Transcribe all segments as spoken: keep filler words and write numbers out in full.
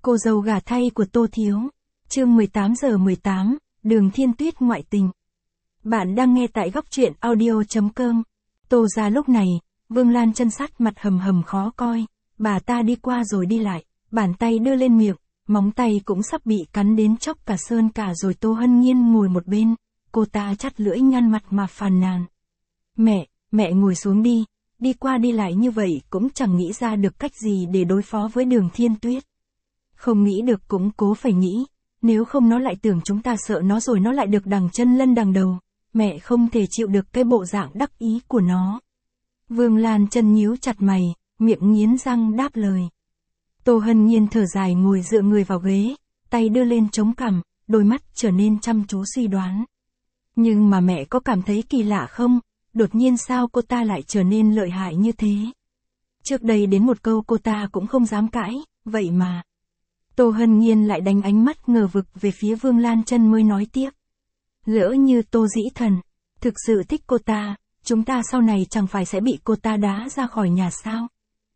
Cô dâu gả thay của Tô Thiếu. Chương mười tám giờ mười tám, Đường Thiên Tuyết ngoại tình. Bạn đang nghe tại góc truyện audio chấm com. Tô ra lúc này, Vương Lan chân sắt mặt hầm hầm khó coi, bà ta đi qua rồi đi lại, bàn tay đưa lên miệng, móng tay cũng sắp bị cắn đến chóc cả sơn cả rồi. Tô Hân Nhiên ngồi một bên, cô ta chắt lưỡi nhăn mặt mà phàn nàn. Mẹ, mẹ ngồi xuống đi, đi qua đi lại như vậy cũng chẳng nghĩ ra được cách gì để đối phó với Đường Thiên Tuyết. Không nghĩ được cũng cố phải nghĩ, nếu không nó lại tưởng chúng ta sợ nó rồi nó lại được đằng chân lân đằng đầu, mẹ không thể chịu được cái bộ dạng đắc ý của nó. Vương Lan chân nhíu chặt mày, miệng nghiến răng đáp lời. Tô Hân Nhiên thở dài ngồi dựa người vào ghế, tay đưa lên chống cằm, đôi mắt trở nên chăm chú suy đoán. Nhưng mà mẹ có cảm thấy kỳ lạ không, đột nhiên sao cô ta lại trở nên lợi hại như thế? Trước đây đến một câu cô ta cũng không dám cãi, vậy mà. Tô Hân Nhiên lại đánh ánh mắt ngờ vực về phía Vương Lan chân mới nói tiếp. Lỡ như Tô Dĩ Thần thực sự thích cô ta, chúng ta sau này chẳng phải sẽ bị cô ta đá ra khỏi nhà sao?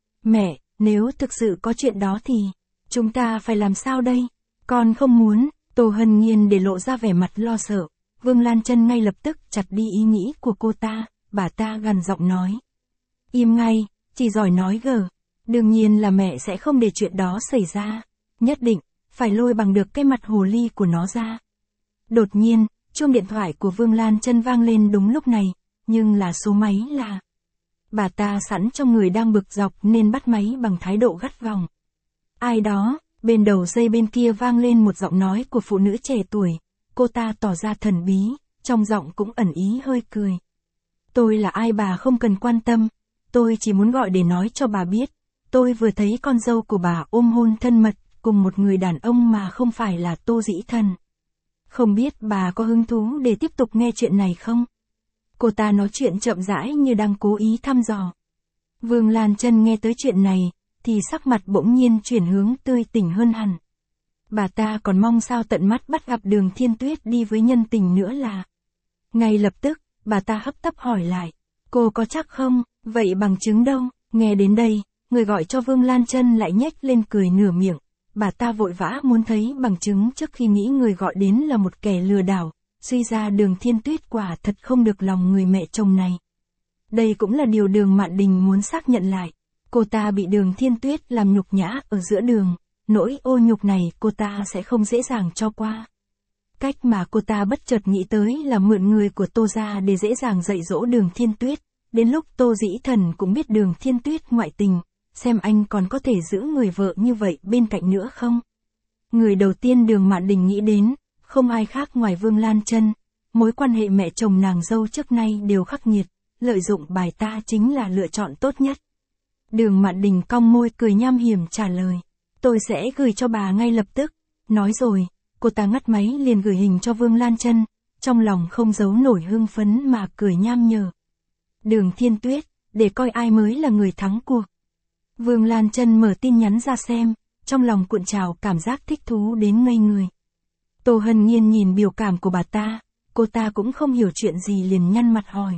Mẹ, nếu thực sự có chuyện đó thì, chúng ta phải làm sao đây? Con không muốn. Tô Hân Nhiên để lộ ra vẻ mặt lo sợ. Vương Lan chân ngay lập tức chặt đi ý nghĩ của cô ta, bà ta gằn giọng nói. Im ngay, chỉ giỏi nói gờ. Đương nhiên là mẹ sẽ không để chuyện đó xảy ra. Nhất định, phải lôi bằng được cái mặt hồ ly của nó ra. Đột nhiên, chuông điện thoại của Vương Lan chân vang lên đúng lúc này, nhưng là số máy là. Bà ta sẵn trong người đang bực dọc nên bắt máy bằng thái độ gắt gỏng. Ai đó, bên đầu dây bên kia vang lên một giọng nói của phụ nữ trẻ tuổi, cô ta tỏ ra thần bí, trong giọng cũng ẩn ý hơi cười. Tôi là ai bà không cần quan tâm, tôi chỉ muốn gọi để nói cho bà biết, tôi vừa thấy con dâu của bà ôm hôn thân mật cùng một người đàn ông mà không phải là Tô Dĩ Thần. Không biết bà có hứng thú để tiếp tục nghe chuyện này không? Cô ta nói chuyện chậm rãi như đang cố ý thăm dò. Vương Lan chân nghe tới chuyện này, thì sắc mặt bỗng nhiên chuyển hướng tươi tỉnh hơn hẳn. Bà ta còn mong sao tận mắt bắt gặp Đường Thiên Tuyết đi với nhân tình nữa là. Ngay lập tức, bà ta hấp tấp hỏi lại. Cô có chắc không? Vậy bằng chứng đâu? Nghe đến đây, người gọi cho Vương Lan chân lại nhếch lên cười nửa miệng. Bà ta vội vã muốn thấy bằng chứng trước khi nghĩ người gọi đến là một kẻ lừa đảo. Suy ra Đường Thiên Tuyết quả thật không được lòng người mẹ chồng này. Đây cũng là điều Đường Mạn Đình muốn xác nhận lại. Cô ta bị Đường Thiên Tuyết làm nhục nhã ở giữa đường. Nỗi ô nhục này cô ta sẽ không dễ dàng cho qua. Cách mà cô ta bất chợt nghĩ tới là mượn người của Tô gia để dễ dàng dạy dỗ Đường Thiên Tuyết. Đến lúc Tô Dĩ Thần cũng biết Đường Thiên Tuyết ngoại tình, xem anh còn có thể giữ người vợ như vậy bên cạnh nữa không? Người đầu tiên Đường Mạn Đình nghĩ đến, không ai khác ngoài Vương Lan chân. Mối quan hệ mẹ chồng nàng dâu trước nay đều khắc nghiệt, lợi dụng bài ta chính là lựa chọn tốt nhất. Đường Mạn Đình cong môi cười nham hiểm trả lời. Tôi sẽ gửi cho bà ngay lập tức. Nói rồi, cô ta ngắt máy liền gửi hình cho Vương Lan chân, trong lòng không giấu nổi hưng phấn mà cười nham nhở. Đường Thiên Tuyết, để coi ai mới là người thắng cuộc. Vương Lan chân mở tin nhắn ra xem, trong lòng cuộn trào cảm giác thích thú đến ngây người. Tô Hân Nhiên nhìn biểu cảm của bà ta, cô ta cũng không hiểu chuyện gì liền nhăn mặt hỏi.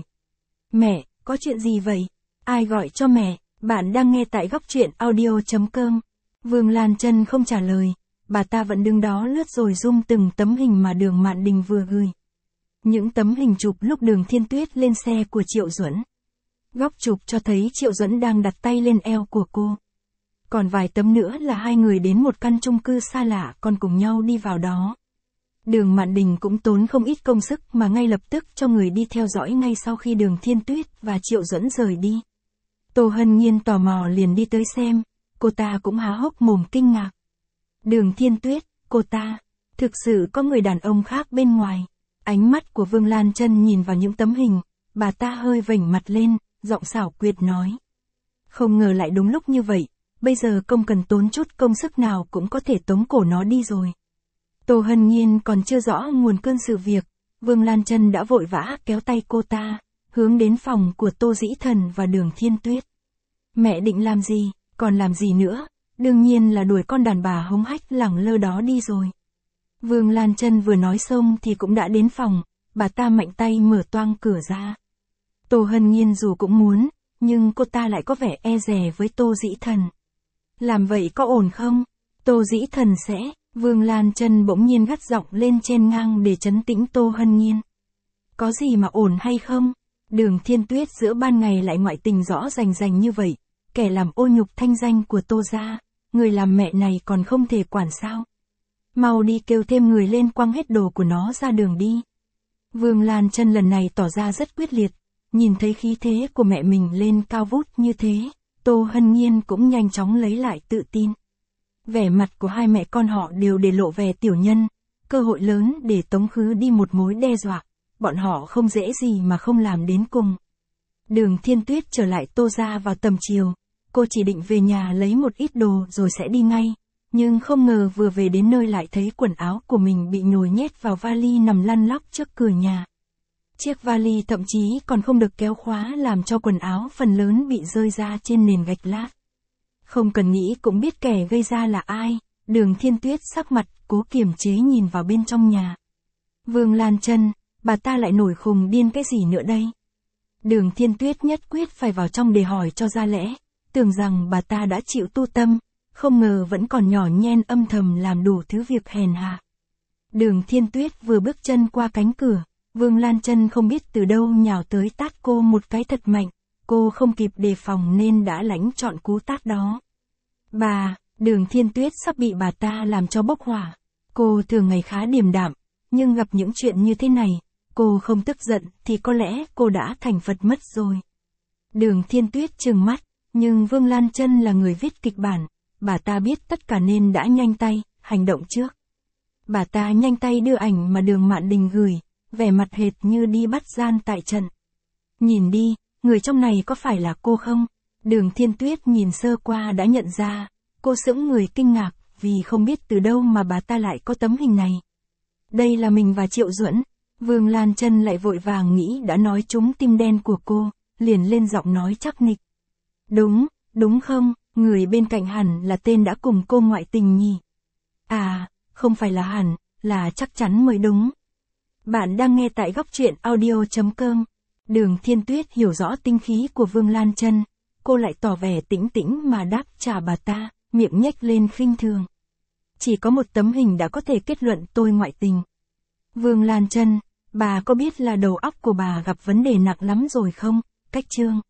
Mẹ, có chuyện gì vậy? Ai gọi cho mẹ? Bạn đang nghe tại góc truyện audio chấm com. Vương Lan chân không trả lời, bà ta vẫn đứng đó lướt rồi zoom từng tấm hình mà Đường Mạn Đình vừa gửi. Những tấm hình chụp lúc Đường Thiên Tuyết lên xe của Triệu Duẫn. Góc chụp cho thấy Triệu Duẫn đang đặt tay lên eo của cô. Còn vài tấm nữa là hai người đến một căn chung cư xa lạ còn cùng nhau đi vào đó. Đường Mạn Đình cũng tốn không ít công sức mà ngay lập tức cho người đi theo dõi ngay sau khi Đường Thiên Tuyết và Triệu Duẫn rời đi. Tô Hân Nhiên tò mò liền đi tới xem, cô ta cũng há hốc mồm kinh ngạc. Đường Thiên Tuyết, cô ta, thực sự có người đàn ông khác bên ngoài. Ánh mắt của Vương Lan chân nhìn vào những tấm hình, bà ta hơi vểnh mặt lên, giọng xảo quyệt nói. Không ngờ lại đúng lúc như vậy, bây giờ không cần tốn chút công sức nào cũng có thể tống cổ nó đi rồi. Tô Hân Nhiên còn chưa rõ nguồn cơn sự việc, Vương Lan chân đã vội vã kéo tay cô ta, hướng đến phòng của Tô Dĩ Thần và Đường Thiên Tuyết. Mẹ định làm gì, còn làm gì nữa, đương nhiên là đuổi con đàn bà hống hách lẳng lơ đó đi rồi. Vương Lan chân vừa nói xong thì cũng đã đến phòng, bà ta mạnh tay mở toang cửa ra. Tô Hân Nhiên dù cũng muốn, nhưng cô ta lại có vẻ e dè với Tô Dĩ Thần. Làm vậy có ổn không? Tô Tô Dĩ Thần sẽ, Vương Lan Chân bỗng nhiên gắt giọng lên chen ngang để trấn tĩnh Tô Hân Nhiên. Có gì mà ổn hay không? Đường Thiên Tuyết giữa ban ngày lại ngoại tình rõ rành rành như vậy, kẻ làm ô nhục thanh danh của Tô gia, người làm mẹ này còn không thể quản sao? Mau đi kêu thêm người lên quăng hết đồ của nó ra đường đi. Vương Lan Chân lần này tỏ ra rất quyết liệt, nhìn thấy khí thế của mẹ mình lên cao vút như thế, Tô Hân Nhiên cũng nhanh chóng lấy lại tự tin. Vẻ mặt của hai mẹ con họ đều để lộ vẻ tiểu nhân, cơ hội lớn để tống khứ đi một mối đe dọa, bọn họ không dễ gì mà không làm đến cùng. Đường Thiên Tuyết trở lại Tô gia vào tầm chiều, cô chỉ định về nhà lấy một ít đồ rồi sẽ đi ngay, nhưng không ngờ vừa về đến nơi lại thấy quần áo của mình bị nhồi nhét vào vali nằm lăn lóc trước cửa nhà. Chiếc vali thậm chí còn không được kéo khóa làm cho quần áo phần lớn bị rơi ra trên nền gạch lát. Không cần nghĩ cũng biết kẻ gây ra là ai, Đường Thiên Tuyết sắc mặt cố kiềm chế nhìn vào bên trong nhà. Vương Lan Chân, bà ta lại nổi khùng điên cái gì nữa đây? Đường Thiên Tuyết nhất quyết phải vào trong để hỏi cho ra lẽ, tưởng rằng bà ta đã chịu tu tâm, không ngờ vẫn còn nhỏ nhen âm thầm làm đủ thứ việc hèn hạ. Đường Thiên Tuyết vừa bước chân qua cánh cửa, Vương Lan Chân không biết từ đâu nhào tới tát cô một cái thật mạnh, cô không kịp đề phòng nên đã lãnh trọn cú tát đó. Bà, Đường Thiên Tuyết sắp bị bà ta làm cho bốc hỏa. Cô thường ngày khá điềm đạm, nhưng gặp những chuyện như thế này, cô không tức giận thì có lẽ cô đã thành Phật mất rồi. Đường Thiên Tuyết trừng mắt, nhưng Vương Lan Chân là người viết kịch bản, bà ta biết tất cả nên đã nhanh tay, hành động trước. Bà ta nhanh tay đưa ảnh mà Đường Mạn Đình gửi, vẻ mặt hệt như đi bắt gian tại trận. Nhìn đi, người trong này có phải là cô không? Đường Thiên Tuyết nhìn sơ qua đã nhận ra, cô sững người kinh ngạc, vì không biết từ đâu mà bà ta lại có tấm hình này. Đây là mình và Triệu Duẫn. Vương Lan Chân lại vội vàng nghĩ đã nói trúng tim đen của cô, liền lên giọng nói chắc nịch. Đúng, đúng không, người bên cạnh hẳn là tên đã cùng cô ngoại tình nhỉ? À, không phải là hẳn, là chắc chắn mới đúng. Bạn đang nghe tại góc truyện audio chấm com. Đường Thiên Tuyết hiểu rõ tinh khí của Vương Lan Chân, cô lại tỏ vẻ tĩnh tĩnh mà đáp trả bà ta, miệng nhếch lên khinh thường. Chỉ có một tấm hình đã có thể kết luận tôi ngoại tình. Vương Lan Chân, bà có biết là đầu óc của bà gặp vấn đề nặng lắm rồi không? Cách chương.